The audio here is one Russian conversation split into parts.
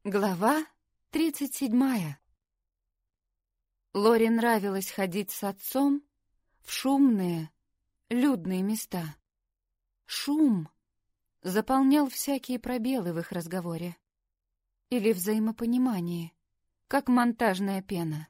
Глава 37. Лоре нравилось ходить с отцом в шумные, людные места. Шум заполнял всякие пробелы в их разговоре или взаимопонимании, как монтажная пена.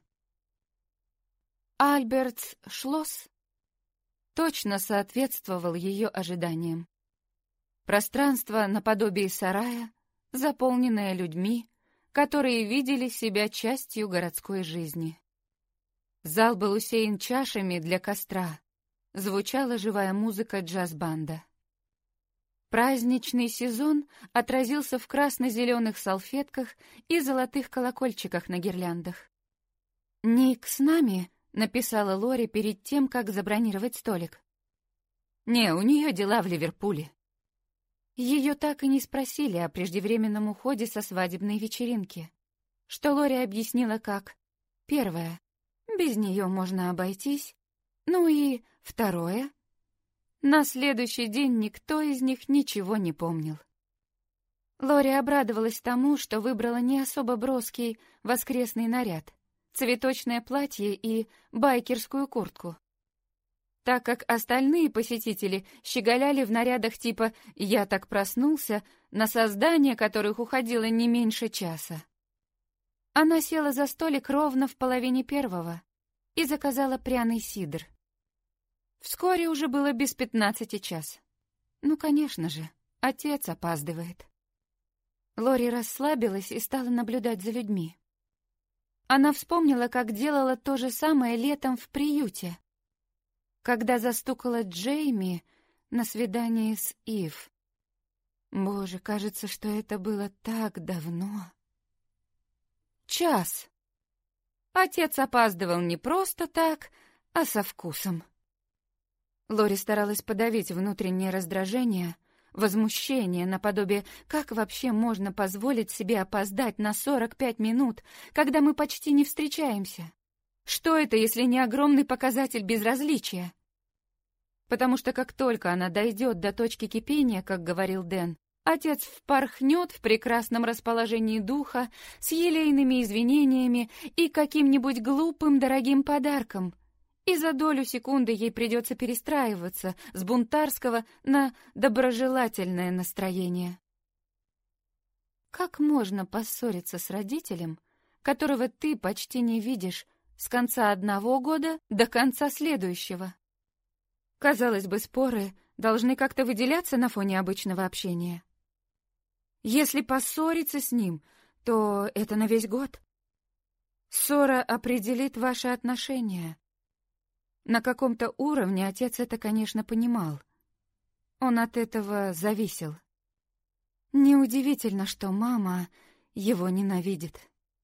Альбертс-Шлосс точно соответствовал ее ожиданиям. Пространство наподобие сарая, заполненное людьми, которые видели себя частью городской жизни. Зал был усеян чашами для костра, звучала живая музыка джаз-банда. Праздничный сезон отразился в красно-зеленых салфетках и золотых колокольчиках на гирляндах. «Ник с нами?» — написала Лори перед тем, как забронировать столик. «Не, у нее дела в Ливерпуле». Ее так и не спросили о преждевременном уходе со свадебной вечеринки, что Лори объяснила как: первое, без нее можно обойтись, ну и второе, на следующий день никто из них ничего не помнил. Лори обрадовалась тому, что выбрала не особо броский воскресный наряд, цветочное платье и байкерскую куртку, так как остальные посетители щеголяли в нарядах типа «я так проснулся», на создание которых уходило не меньше часа. Она села за столик ровно в половине первого и заказала пряный сидр. Вскоре уже было без 15 час. Ну, конечно же, отец опаздывает. Лори расслабилась и стала наблюдать за людьми. Она вспомнила, как делала то же самое летом в приюте, когда застукала Джейми на свидании с Ив. Боже, кажется, что это было так давно. Час. Отец опаздывал не просто так, а со вкусом. Лори старалась подавить внутреннее раздражение, возмущение наподобие «как вообще можно позволить себе опоздать на 45 минут, когда мы почти не встречаемся? Что это, если не огромный показатель безразличия?» Потому что как только она дойдет до точки кипения, как говорил Дэн, отец впорхнет в прекрасном расположении духа с елейными извинениями и каким-нибудь глупым дорогим подарком, и за долю секунды ей придется перестраиваться с бунтарского на доброжелательное настроение. Как можно поссориться с родителем, которого ты почти не видишь с конца одного года до конца следующего? Казалось бы, споры должны как-то выделяться на фоне обычного общения. Если поссориться с ним, то это на весь год. Ссора определит ваши отношения. На каком-то уровне отец это, конечно, понимал. Он от этого зависел. Неудивительно, что мама его ненавидит.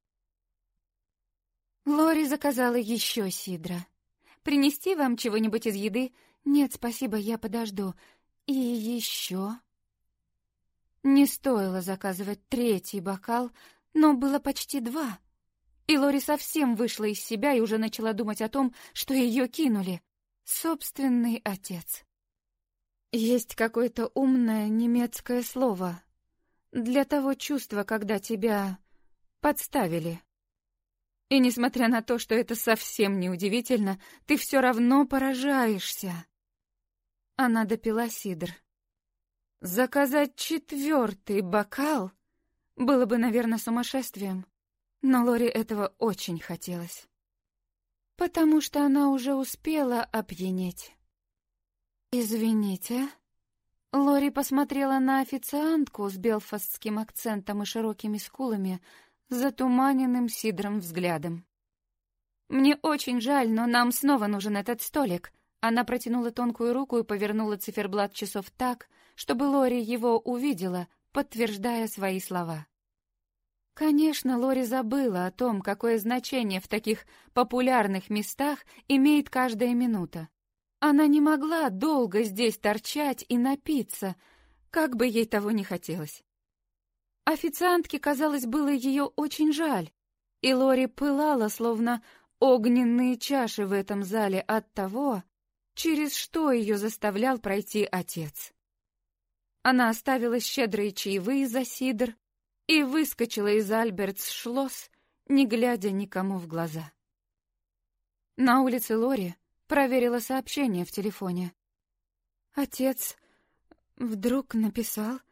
Лори заказала еще сидра. «Принести вам чего-нибудь из еды?» «Нет, спасибо, я подожду. И еще...» Не стоило заказывать третий бокал, но было почти 2. И Лори совсем вышла из себя и уже начала думать о том, что ее кинули. Собственный отец. Есть какое-то умное немецкое слово для того чувства, когда тебя подставили. И несмотря на то, что это совсем неудивительно, ты все равно поражаешься. Она допила сидр. Заказать 4-й бокал было бы, наверное, сумасшествием, но Лори этого очень хотелось, потому что она уже успела опьянеть. «Извините». Лори посмотрела на официантку с белфастским акцентом и широкими скулами, затуманенным сидром взглядом. «Мне очень жаль, но нам снова нужен этот столик». Она протянула тонкую руку и повернула циферблат часов так, чтобы Лори его увидела, подтверждая свои слова. Конечно, Лори забыла о том, какое значение в таких популярных местах имеет каждая минута. Она не могла долго здесь торчать и напиться, как бы ей того не хотелось. Официантке, казалось, было ее очень жаль, и Лори пылала, словно огненные чаши в этом зале от того, через что ее заставлял пройти отец. Она оставила щедрые чаевые за сидр, и выскочила из Альбертсшлосс, не глядя никому в глаза. На улице Лори проверила сообщение в телефоне. Отец вдруг написал...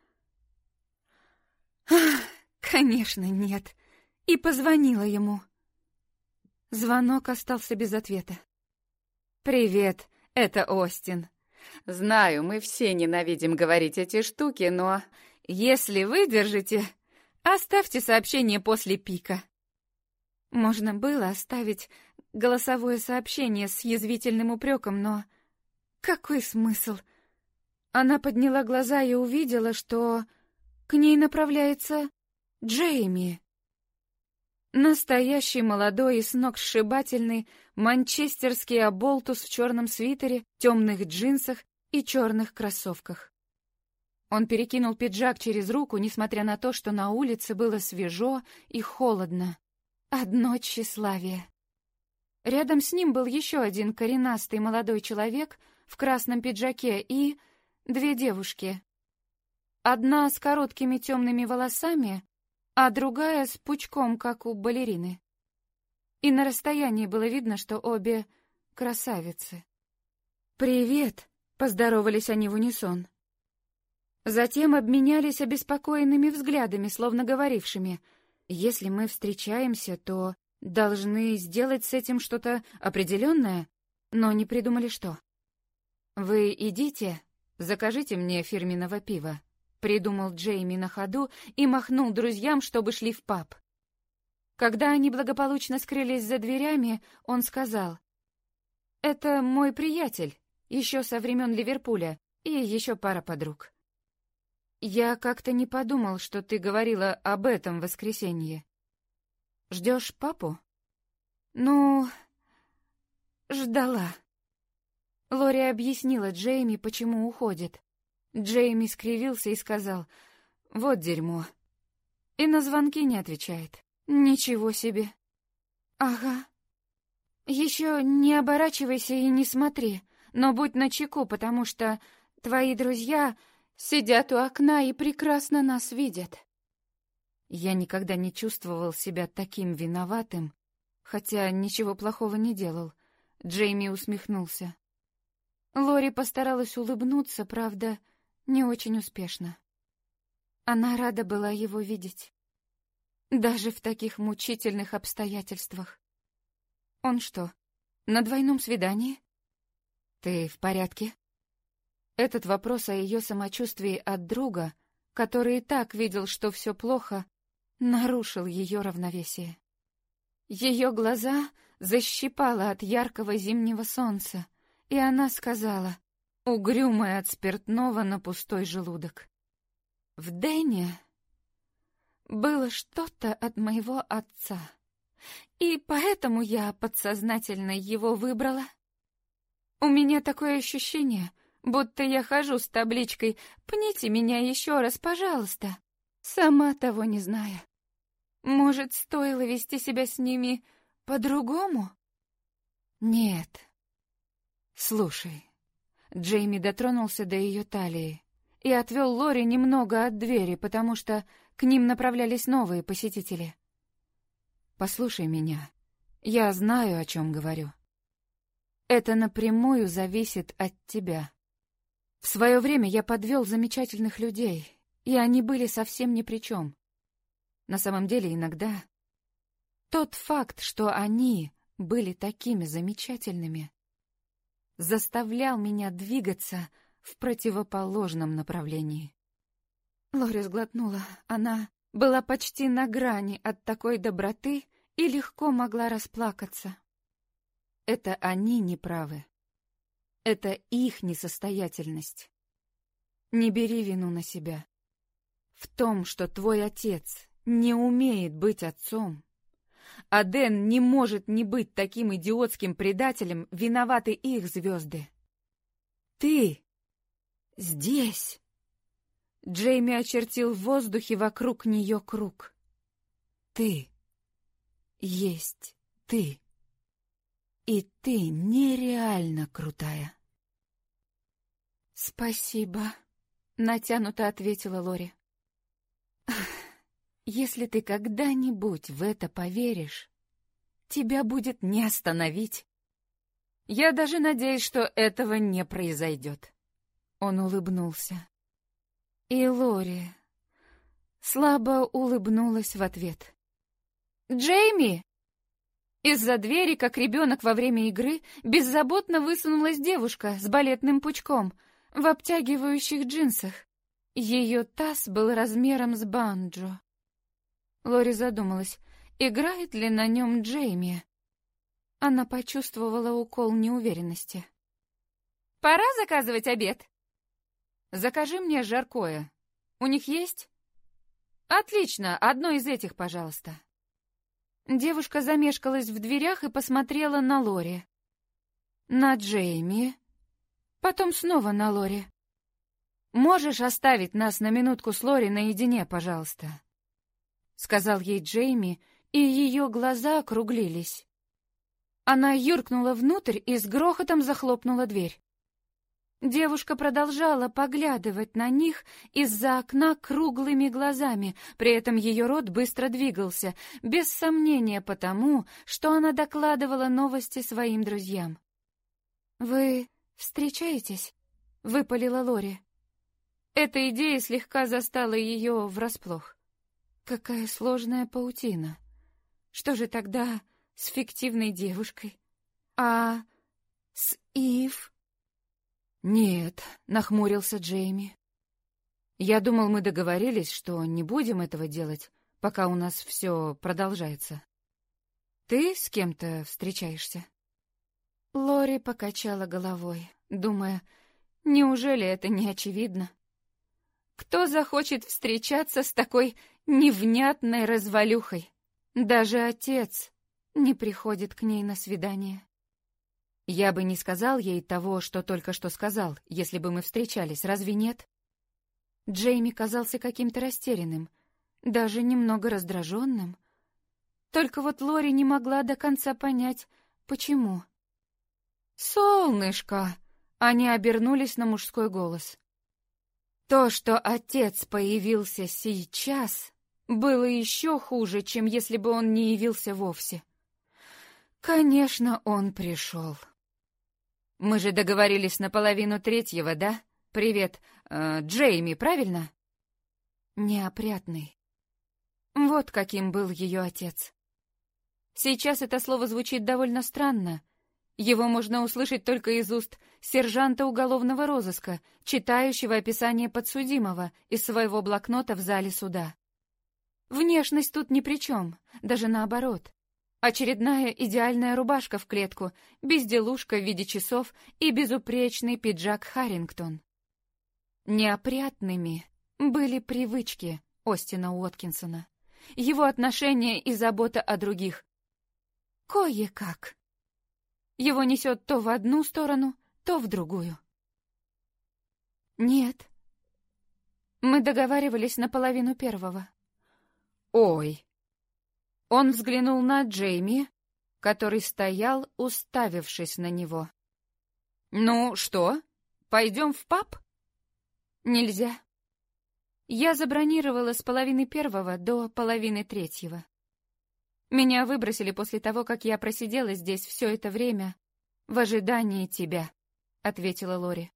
Конечно, нет. И позвонила ему. Звонок остался без ответа. «Привет, это Остин. Знаю, мы все ненавидим говорить эти штуки, но если выдержите, оставьте сообщение после пика». Можно было оставить голосовое сообщение с язвительным упреком, но какой смысл? Она подняла глаза и увидела, что к ней направляется Джейми. Настоящий молодой и сногсшибательный манчестерский оболтус в черном свитере, темных джинсах и черных кроссовках. Он перекинул пиджак через руку, несмотря на то, что на улице было свежо и холодно. Одно тщеславие. Рядом с ним был еще один коренастый молодой человек в красном пиджаке и две девушки. Одна с короткими темными волосами, а другая с пучком, как у балерины. И на расстоянии было видно, что обе красавицы. «Привет!» — поздоровались они в унисон. Затем обменялись обеспокоенными взглядами, словно говорившими: «Если мы встречаемся, то должны сделать с этим что-то определенное», но не придумали что. «Вы идите, закажите мне фирменного пива», — придумал Джейми на ходу и махнул друзьям, чтобы шли в паб. Когда они благополучно скрылись за дверями, он сказал: «Это мой приятель, еще со времен Ливерпуля, и еще пара подруг. Я как-то не подумал, что ты говорила об этом в воскресенье. Ждешь папу?» «Ну, ждала». Лори объяснила Джейми, почему уходит. Джейми скривился и сказал: «Вот дерьмо». И на звонки не отвечает. «Ничего себе». «Ага. Еще не оборачивайся и не смотри, но будь начеку, потому что твои друзья сидят у окна и прекрасно нас видят». Я никогда не чувствовал себя таким виноватым, хотя ничего плохого не делал. Джейми усмехнулся. Лори постаралась улыбнуться, правда, не очень успешно. Она рада была его видеть. Даже в таких мучительных обстоятельствах. Он что, на двойном свидании? Ты в порядке? Этот вопрос о ее самочувствии от друга, который и так видел, что все плохо, нарушил ее равновесие. Ее глаза защипало от яркого зимнего солнца, и она сказала, угрюмая от спиртного на пустой желудок: «В Дэне было что-то от моего отца, и поэтому я подсознательно его выбрала. У меня такое ощущение, будто я хожу с табличкой «Пните меня еще раз, пожалуйста», сама того не зная. Может, стоило вести себя с ними по-другому?» «Нет. Слушай». Джейми дотронулся до ее талии и отвел Лори немного от двери, потому что к ним направлялись новые посетители. «Послушай меня. Я знаю, о чем говорю. Это напрямую зависит от тебя. В свое время я подвел замечательных людей, и они были совсем ни при чем. На самом деле, иногда тот факт, что они были такими замечательными, заставлял меня двигаться в противоположном направлении». Лори сглотнула. Она была почти на грани от такой доброты и легко могла расплакаться. Это они неправы. Это их несостоятельность. Не бери вину на себя. В том, что твой отец не умеет быть отцом, а Дэн не может не быть таким идиотским предателем, виноваты их звезды. Ты здесь. Джейми очертил в воздухе вокруг нее круг. Ты есть ты. И ты нереально крутая. «Спасибо», — натянуто ответила Лори. Если ты когда-нибудь в это поверишь, тебя будет не остановить. Я даже надеюсь, что этого не произойдет. Он улыбнулся. И Лори слабо улыбнулась в ответ. «Джейми!» Из-за двери, как ребенок во время игры, беззаботно высунулась девушка с балетным пучком в обтягивающих джинсах. Ее таз был размером с банджо. Лори задумалась, играет ли на нем Джейми. Она почувствовала укол неуверенности. «Пора заказывать обед?» «Закажи мне жаркое. У них есть?» «Отлично, одно из этих, пожалуйста». Девушка замешкалась в дверях и посмотрела на Лори. На Джейми. Потом снова на Лори. «Можешь оставить нас на минутку с Лори наедине, пожалуйста?» Сказал ей Джейми, и ее глаза округлились. Она юркнула внутрь и с грохотом захлопнула дверь. Девушка продолжала поглядывать на них из-за окна круглыми глазами, при этом ее рот быстро двигался, без сомнения потому, что она докладывала новости своим друзьям. «Вы встречаетесь?» — выпалила Лори. Эта идея слегка застала ее врасплох. Какая сложная паутина. Что же тогда с фиктивной девушкой? А с Ив? «Нет», — нахмурился Джейми. «Я думал, мы договорились, что не будем этого делать, пока у нас все продолжается. Ты с кем-то встречаешься?» Лори покачала головой, думая, неужели это не очевидно? Кто захочет встречаться с такой невнятной развалюхой? Даже отец не приходит к ней на свидание. Я бы не сказал ей того, что только что сказал, если бы мы встречались, разве нет? Джейми казался каким-то растерянным, даже немного раздраженным. Только вот Лори не могла до конца понять, почему. «Солнышко!» — они обернулись на мужской голос. То, что отец появился сейчас, было еще хуже, чем если бы он не явился вовсе. Конечно, он пришел. «Мы же договорились на 2:30, да? Привет, Джейми, правильно?» Неопрятный. Вот каким был ее отец. Сейчас это слово звучит довольно странно. Его можно услышать только из уст сержанта уголовного розыска, читающего описание подсудимого из своего блокнота в зале суда. Внешность тут ни при чем, даже наоборот. Очередная идеальная рубашка в клетку, безделушка в виде часов и безупречный пиджак Харрингтон. Неопрятными были привычки Остина Уоткинсона, его отношения и забота о других. Кое-как. Его несет то в одну сторону, то в другую. Нет. Мы договаривались на 1:30. Ой. Он взглянул на Джейми, который стоял, уставившись на него. «Ну что, пойдем в паб?» «Нельзя. Я забронировала с 2:30 до 2:30. Меня выбросили после того, как я просидела здесь все это время в ожидании тебя», — ответила Лори.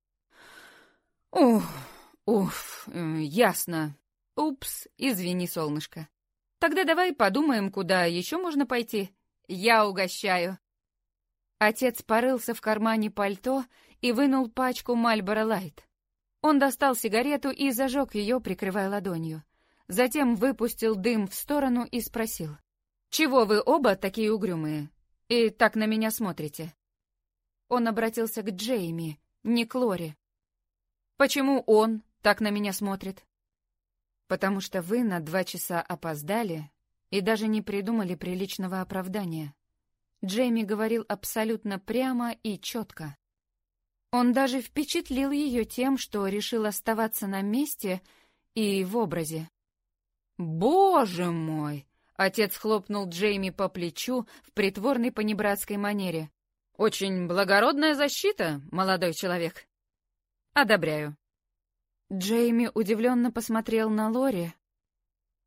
Ясно. Упс, извини, солнышко. Тогда давай подумаем, куда еще можно пойти. Я угощаю». Отец порылся в кармане пальто и вынул пачку Marlboro Light. Он достал сигарету и зажег ее, прикрывая ладонью. Затем выпустил дым в сторону и спросил: «Чего вы оба такие угрюмые и так на меня смотрите?» Он обратился к Джейми, не к Лори. «Почему он так на меня смотрит?» «Потому что вы на 2 часа опоздали и даже не придумали приличного оправдания». Джейми говорил абсолютно прямо и четко. Он даже впечатлил ее тем, что решил оставаться на месте и в образе. «Боже мой!» — отец хлопнул Джейми по плечу в притворной понебратской манере. «Очень благородная защита, молодой человек. Одобряю». Джейми удивленно посмотрел на Лори.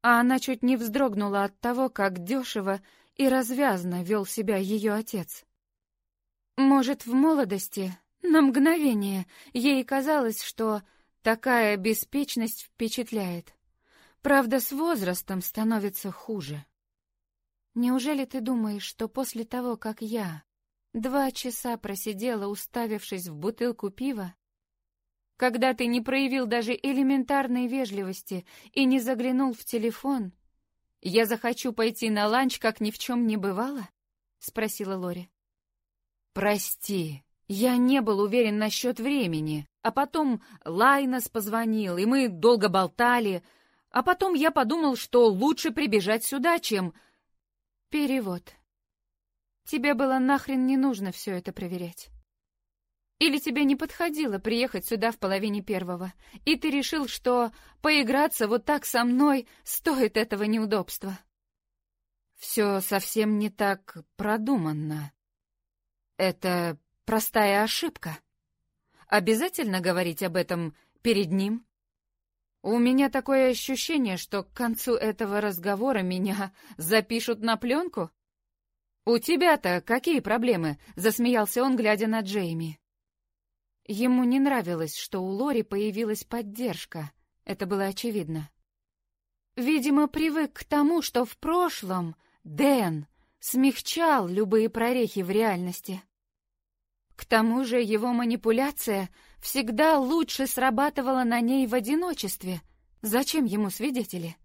а она чуть не вздрогнула от того, как дешево и развязно вел себя ее отец. Может, в молодости, на мгновение, ей казалось, что такая беспечность впечатляет. Правда, с возрастом становится хуже. Неужели ты думаешь, что после того, как я 2 часа просидела, уставившись в бутылку пива, когда ты не проявил даже элементарной вежливости и не заглянул в телефон, я захочу пойти на ланч, как ни в чем не бывало? — спросила Лори. Прости, я не был уверен насчет времени, а потом Лайнос позвонил, и мы долго болтали, а потом я подумал, что лучше прибежать сюда, чем... Перевод. Тебе было нахрен не нужно все это проверять. Или тебе не подходило приехать сюда в 12:30, и ты решил, что поиграться вот так со мной стоит этого неудобства? Все совсем не так продуманно. Это простая ошибка. Обязательно говорить об этом перед ним? У меня такое ощущение, что к концу этого разговора меня запишут на пленку. «У тебя-то какие проблемы?» — засмеялся он, глядя на Джейми. Ему не нравилось, что у Лори появилась поддержка. Это было очевидно. Видимо, привык к тому, что в прошлом Дэн смягчал любые прорехи в реальности. К тому же его манипуляция всегда лучше срабатывала на ней в одиночестве. Зачем ему свидетели?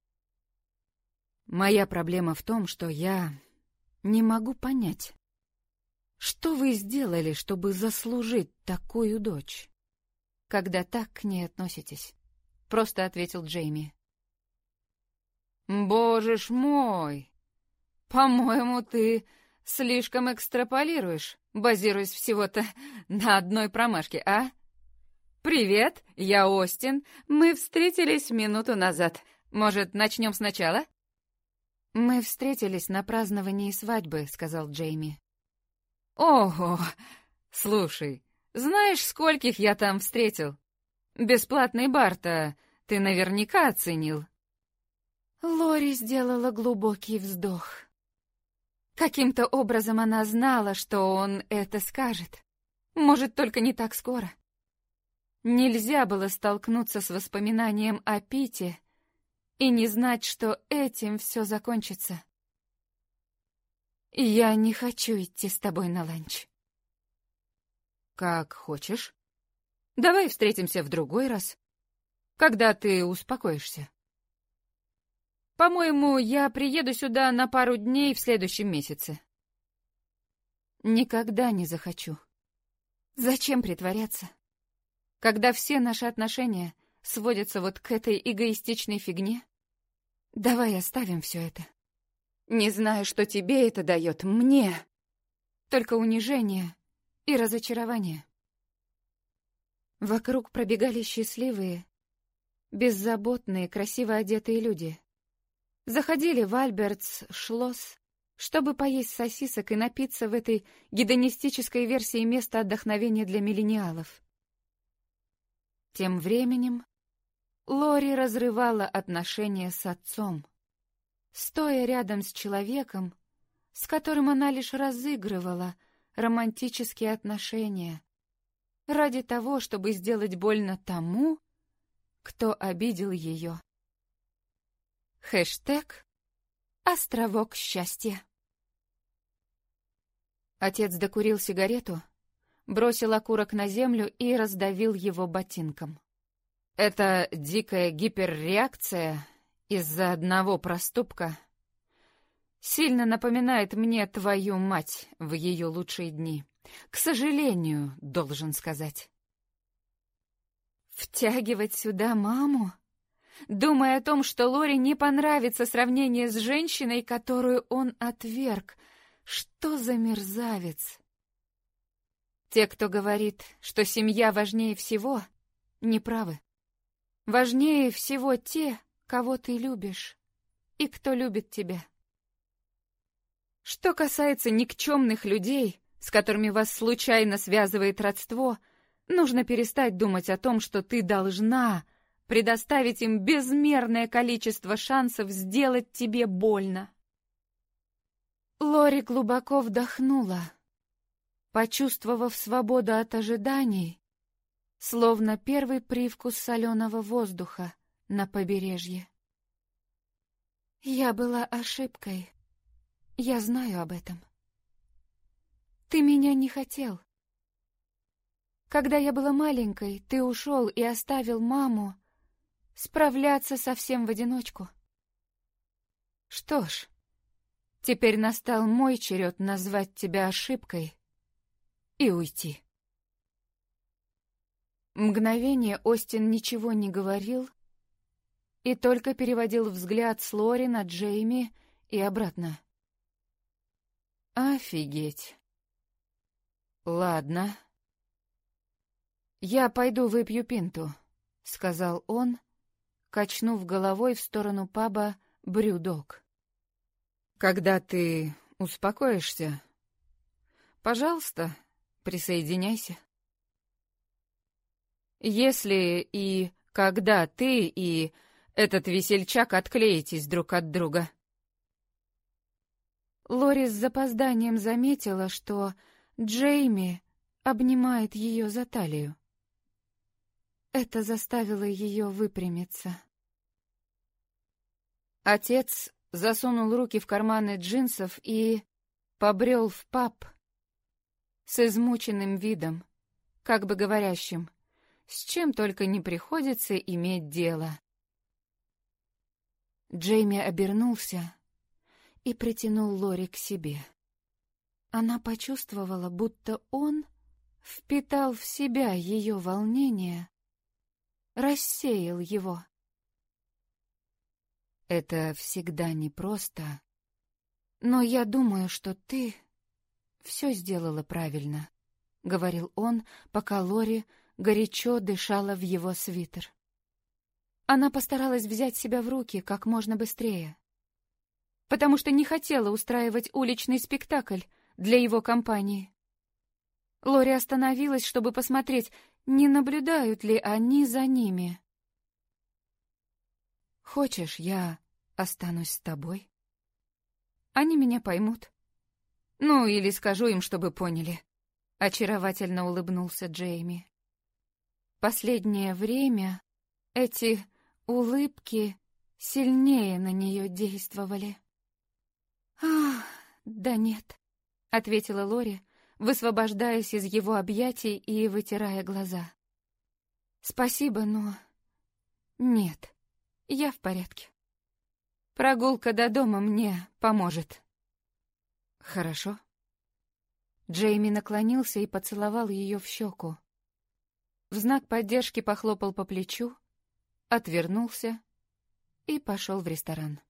Моя проблема в том, что я не могу понять, что вы сделали, чтобы заслужить такую дочь, когда так к ней относитесь, — просто ответил Джейми. Боже ж мой! По-моему, ты слишком экстраполируешь, базируясь всего-то на одной промашке, а? Привет, я Остин. Мы встретились минуту назад. Может, начнем сначала? Мы встретились на праздновании свадьбы, сказал Джейми. Ого! Слушай, знаешь, скольких я там встретил? Бесплатный бар-то ты наверняка оценил. Лори сделала глубокий вздох. Каким-то образом она знала, что он это скажет. Может, только не так скоро. Нельзя было столкнуться с воспоминанием о Пите и не знать, что этим все закончится. Я не хочу идти с тобой на ланч. Как хочешь. Давай встретимся в другой раз, когда ты успокоишься. По-моему, я приеду сюда на пару дней в следующем месяце. Никогда не захочу. Зачем притворяться? Когда все наши отношения сводятся вот к этой эгоистичной фигне, давай оставим все это. Не знаю, что тебе это дает, мне. Только унижение и разочарование. Вокруг пробегали счастливые, беззаботные, красиво одетые люди. Заходили в Альбертс Шлосс, чтобы поесть сосисок и напиться в этой гедонистической версии места отдохновения для миллениалов. Тем временем Лори разрывала отношения с отцом, стоя рядом с человеком, с которым она лишь разыгрывала романтические отношения, ради того, чтобы сделать больно тому, кто обидел ее. Хэштег «Островок счастья». Отец докурил сигарету, бросил окурок на землю и раздавил его ботинком. Эта дикая гиперреакция из-за одного проступка сильно напоминает мне твою мать в ее лучшие дни. К сожалению, должен сказать. Втягивать сюда маму? Думая о том, что Лори не понравится сравнение с женщиной, которую он отверг. Что за мерзавец? Те, кто говорит, что семья важнее всего, неправы. Важнее всего те, кого ты любишь, и кто любит тебя. Что касается никчемных людей, с которыми вас случайно связывает родство, нужно перестать думать о том, что ты должна, предоставить им безмерное количество шансов сделать тебе больно. Лори глубоко вдохнула, почувствовав свободу от ожиданий, словно первый привкус соленого воздуха на побережье. Я была ошибкой. Я знаю об этом. Ты меня не хотел. Когда я была маленькой, ты ушел и оставил маму справляться совсем в одиночку. Что ж, теперь настал мой черед назвать тебя ошибкой и уйти. Мгновение Остин ничего не говорил и только переводил взгляд с Лори на Джейми и обратно. Офигеть. Ладно. Я пойду выпью пинту, сказал он, качнув головой в сторону паба «Брюдог». Когда ты успокоишься, пожалуйста, присоединяйся. Если и когда ты и этот весельчак отклеитесь друг от друга. Лори с запозданием заметила, что Джейми обнимает ее за талию. Это заставило ее выпрямиться. Отец засунул руки в карманы джинсов и побрел в паб с измученным видом, как бы говорящим, с чем только не приходится иметь дело. Джейми обернулся и притянул Лори к себе. Она почувствовала, будто он впитал в себя ее волнение, рассеял его. Это всегда непросто, но я думаю, что ты все сделала правильно, — говорил он, пока Лори горячо дышала в его свитер. Она постаралась взять себя в руки как можно быстрее, потому что не хотела устраивать уличный спектакль для его компании. Лори остановилась, чтобы посмотреть, не наблюдают ли они за ними. «Хочешь, я останусь с тобой? Они меня поймут. Ну, или скажу им, чтобы поняли», — очаровательно улыбнулся Джейми. Последнее время эти улыбки сильнее на нее действовали. «Ах, да нет», — ответила Лори, высвобождаясь из его объятий и вытирая глаза. «Спасибо, но... нет, я в порядке. Прогулка до дома мне поможет». «Хорошо». Джейми наклонился и поцеловал ее в щеку. В знак поддержки похлопал по плечу, отвернулся и пошел в ресторан.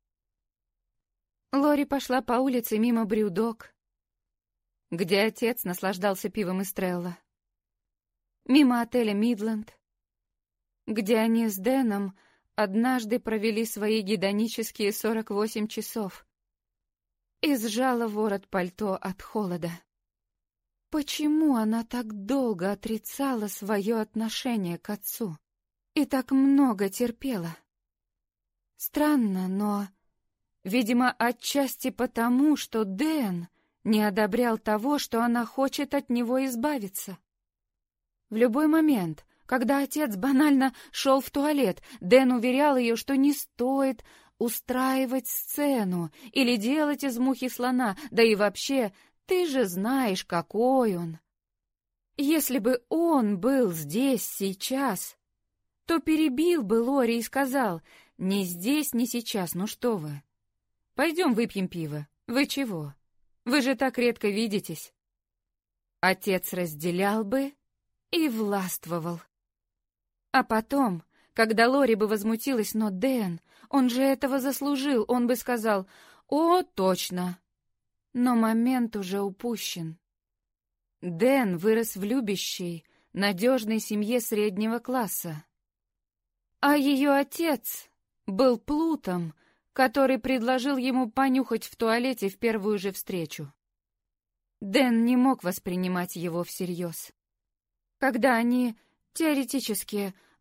Лори пошла по улице мимо Брюдог, где отец наслаждался пивом Эстрелла, мимо отеля «Мидленд», где они с Дэном однажды провели свои гедонические 48 часов, и сжала ворот пальто от холода. Почему она так долго отрицала свое отношение к отцу и так много терпела? Странно, но, видимо, отчасти потому, что Дэн не одобрял того, что она хочет от него избавиться. В любой момент, когда отец банально шел в туалет, Дэн уверял ее, что не стоит устраивать сцену или делать из мухи слона, да и вообще, ты же знаешь, какой он. Если бы он был здесь сейчас, то перебил бы Лори и сказал: «Не здесь, не сейчас, ну что вы? Пойдем выпьем пиво. Вы чего? Вы же так редко видитесь». Отец разделял бы и властвовал. А потом, когда Лори бы возмутилась: «Но Дэн, он же этого заслужил», он бы сказал: «О, точно». Но момент уже упущен. Дэн вырос в любящей, надежной семье среднего класса. А ее отец был плутом, который предложил ему понюхать в туалете в первую же встречу. Дэн не мог воспринимать его всерьез. Когда они теоретически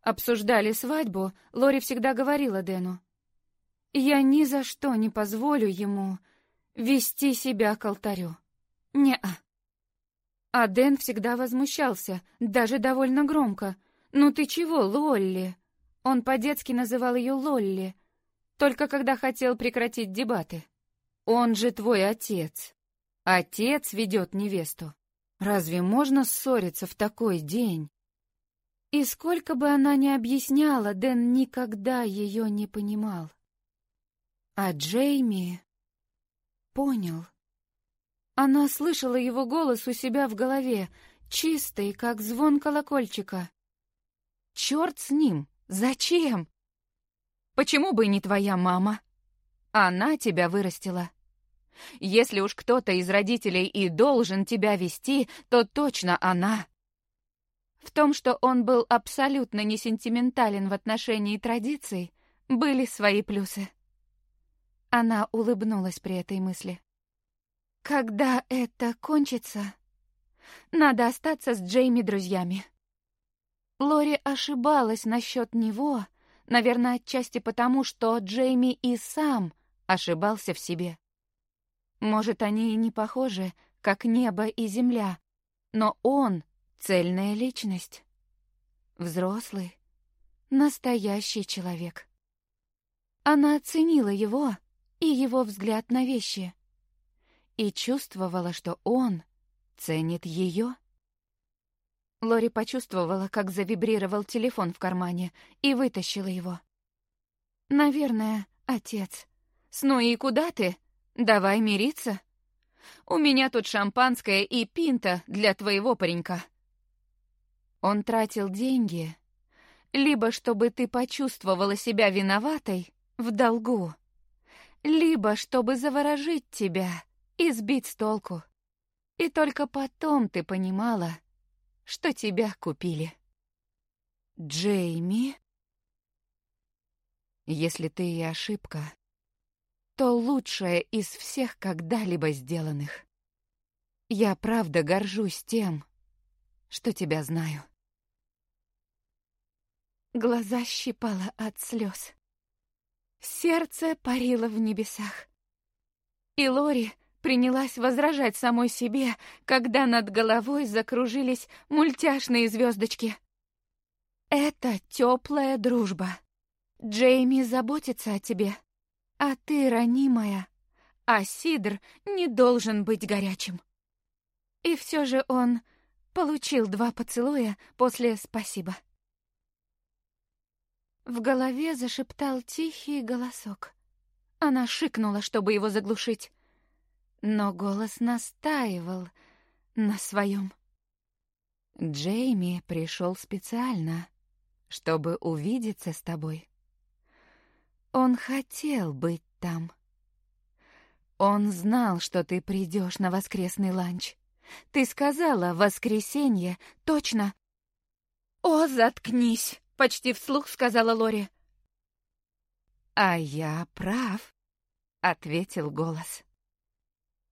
обсуждали свадьбу, Лори всегда говорила Дэну: «Я ни за что не позволю ему вести себя к алтарю. Не-а». А Дэн всегда возмущался, даже довольно громко. «Ну ты чего, Лолли?» Он по-детски называл ее Лолли, только когда хотел прекратить дебаты. «Он же твой отец. Отец ведет невесту. Разве можно ссориться в такой день?» И сколько бы она ни объясняла, Дэн никогда ее не понимал. А Джейми понял. Она слышала его голос у себя в голове, чистый, как звон колокольчика. «Черт с ним! Зачем? Почему бы не твоя мама? Она тебя вырастила. Если уж кто-то из родителей и должен тебя вести, то точно она». В том, что он был абсолютно не сентиментален в отношении традиций, были свои плюсы. Она улыбнулась при этой мысли. Когда это кончится, надо остаться с Джейми друзьями. Лори ошибалась насчет него, наверное, отчасти потому, что Джейми и сам ошибался в себе. Может, они и не похожи, как небо и земля, но он — цельная личность. Взрослый, настоящий человек. Она оценила его и его взгляд на вещи. И чувствовала, что он ценит ее. Лори почувствовала, как завибрировал телефон в кармане, и вытащила его. «Наверное, отец. Снуи, куда ты? Давай мириться. У меня тут шампанское и пинта для твоего паренька». Он тратил деньги, либо чтобы ты почувствовала себя виноватой, в долгу, либо чтобы заворожить тебя и сбить с толку. И только потом ты понимала, что тебя купили. Джейми? Если ты и ошибка, то лучшая из всех когда-либо сделанных. Я правда горжусь тем, что тебя знаю. Глаза щипало от слез. Сердце парило в небесах. И Лори принялась возражать самой себе, когда над головой закружились мультяшные звездочки. Это теплая дружба. Джейми заботится о тебе, а ты ранимая, а сидр не должен быть горячим. И все же он получил 2 поцелуя после «спасибо». В голове зашептал тихий голосок. Она шикнула, чтобы его заглушить, но голос настаивал на своем. «Джейми пришел специально, чтобы увидеться с тобой. Он хотел быть там. Он знал, что ты придешь на воскресный ланч. Ты сказала воскресенье, точно?» «О, заткнись!» — почти вслух сказала Лори. «А я прав», — ответил голос.